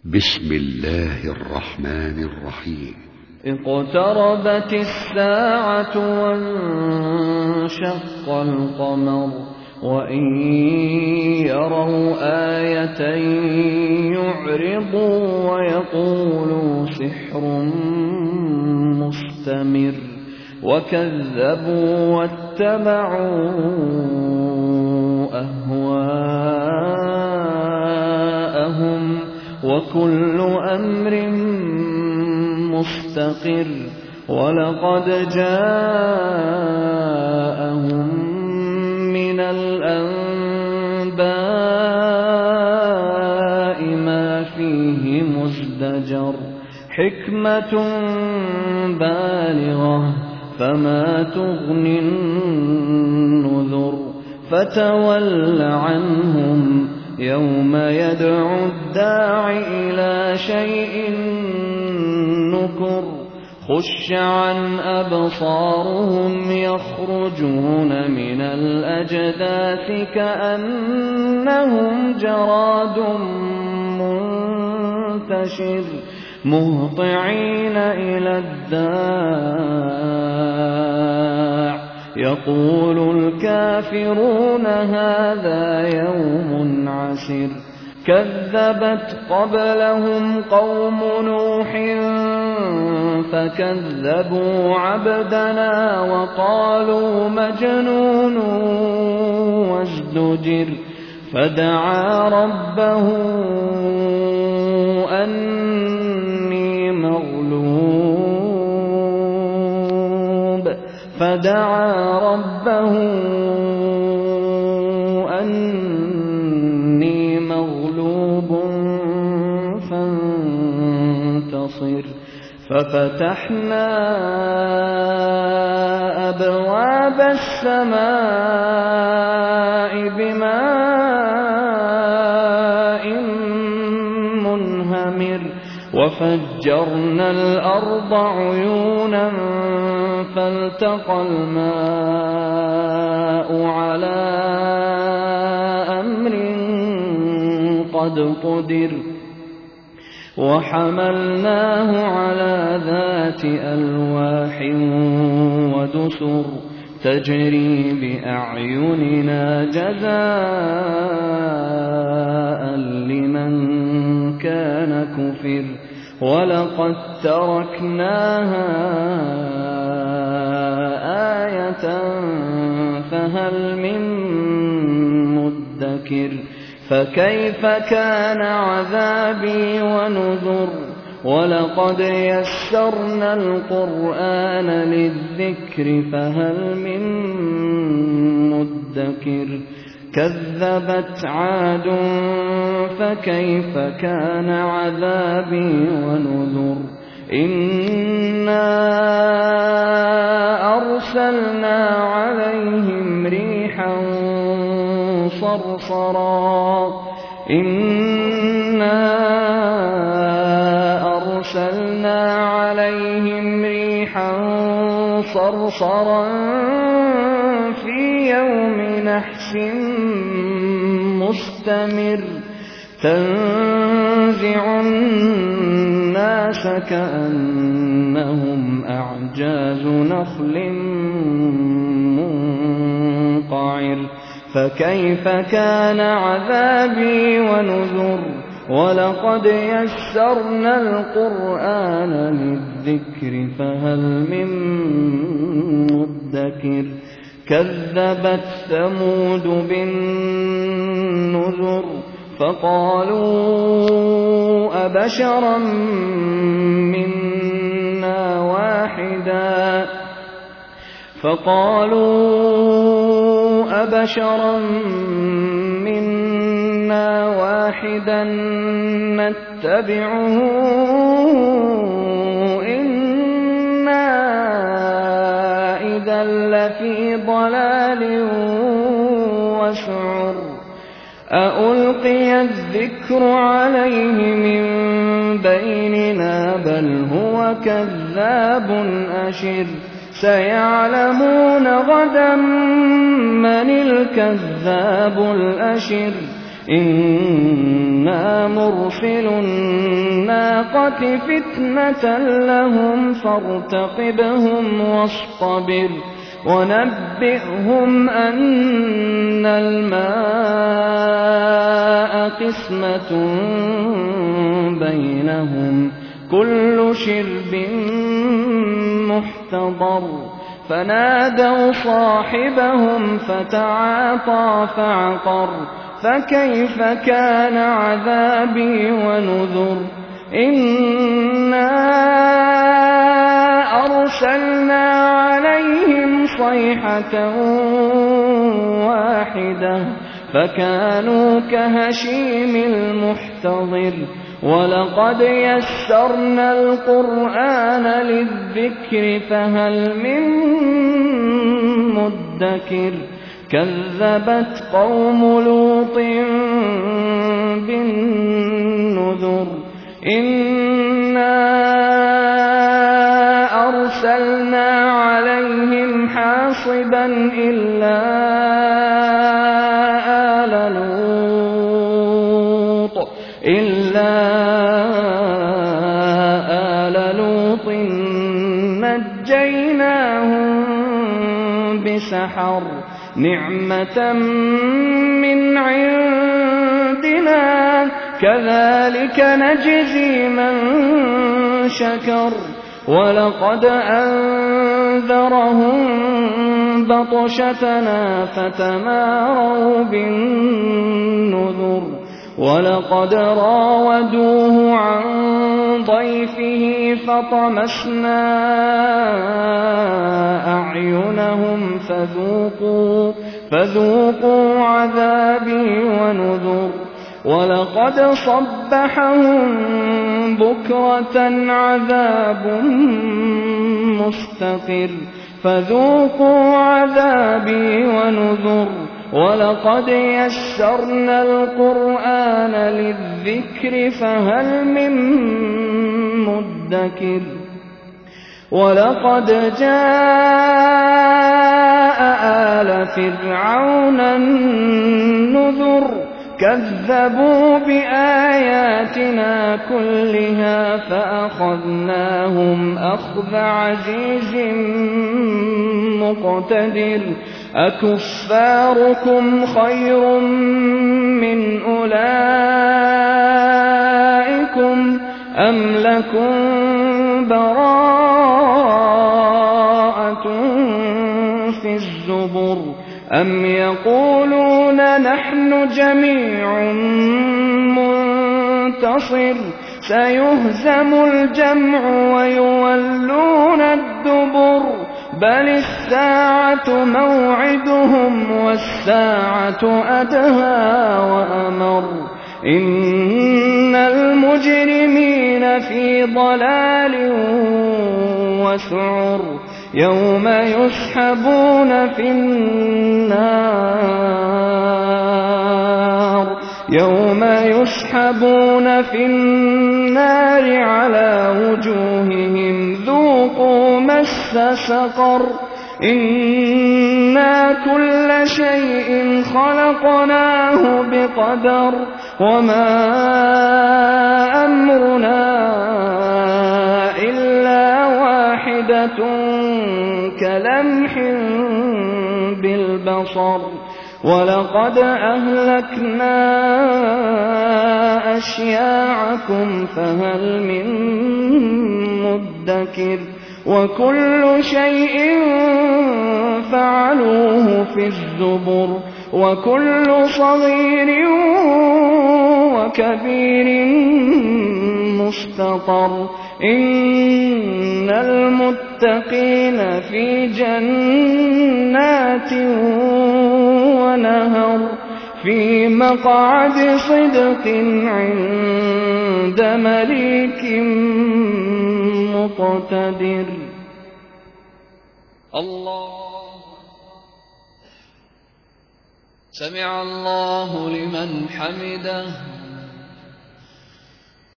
بسم الله الرحمن الرحيم. اقتربت الساعة وانشق القمر وإن يروا آية يعرضوا ويقولوا سحر مستمر وكذبوا واتبعوا أهواءهم وكل أمر مستقر ولقد جاءهم من الأنباء ما فيه مزدجر حكمة بالغة فما تغني النذر فتول عنهم يوم يدعو الداع إلى شيء نكر خش عن أبصارهم يخرجون من الأجداث كأنهم جراد منتشر مهطعين إلى الداع يقول الكافرون هذا يوم عسر كذبت قبلهم قوم نوح فكذبوا عبدنا وقالوا مجنون وازدجر فدعا ربه أني مغلوب فانتصر ففتحنا أبواب السماء بماء منهمر وفجرنا الأرض عيونا فالتقى الماء على أمر قد قدر وحملناه على ذات ألواح ودسر تجري بأعيننا جزاء لمن كان كفر ولقد تركناها آية فهل من مدكر فكيف كان عذابي ونذر ولقد يسرنا القرآن للذكر فهل من مدكر كذبت عاد فكيف كان عذابي ونذر إنا أرسلنا عليهم ريحا صرصرا في يوم نحس مستمر تنزع الناس كأنهم أعجاز نخل منقعر فكيف كان عذابي ونذر ولقد يسرنا القرآن للذكر فهل من مدكر كذبت ثمود بالنذر فقالوا أبشرا منا واحدا نتبعه إنا إذا لفي ضلال وسعر أألقي الذكر عليه من بيننا بل هو كذاب أشر سيعلمون غدا من الكذاب الأشر إنا مرسل الناقة فتنة لهم فارتقبهم واصطبر ونبئهم أن الماء قسمة بينهم كل شرب محتضر فنادوا صاحبهم فتعاطى فعقر فكيف كان عذابي ونذر إنا أرسلنا عليهم صيحة واحدة فكانوا كهشيم المحتضر ولقد يسرنا القرآن للذكر فهل من مدكر كذبت قوم لوط بالنذر إنا أرسلنا عليهم حاصبا إلا آل لوط نجيناهم بسحر نعمة من عندنا كذلك نجزي من شكر ولقد أنذرهم بطشتنا فتماروا بالنذر ولقد راودوه عن ضيفه فطمسنا أعينهم فذوقوا عذابي ونذر ولقد صبحهم بكرة عذاب مستقر فذوقوا عذابي ونذر ولقد يسرنا القرآن للذكر فهل من مدكر ولقد جاء آل فرعون النذر كذبوا بآياتنا كلها فأخذناهم أخذ عزيز مقتدر أكفاركم خير من أولئكم أم لكم براءة في الزبر أم يقولون نحن جميع منتصر سيهزم الجمع ويولون الدبر بل الساعة موعدهم والساعة أدهى وأمر إن المجرمين في ضلال وسعر يوم يسحبون في النار على وجوههم ذوقوا مس سقر إنا كل شيء خلقناه بقدر وما أمرنا إلا واحدة كلمح بالبصر ولقد أهلكنا أشياعكم فهل من مدكر وكل شيء فعلوه في الزبر وكل صغير وكبير مستطر إن المتقين في جنات ونهر في مقعد صدق عند مليك مقتدر. الله سمع الله لمن حمده.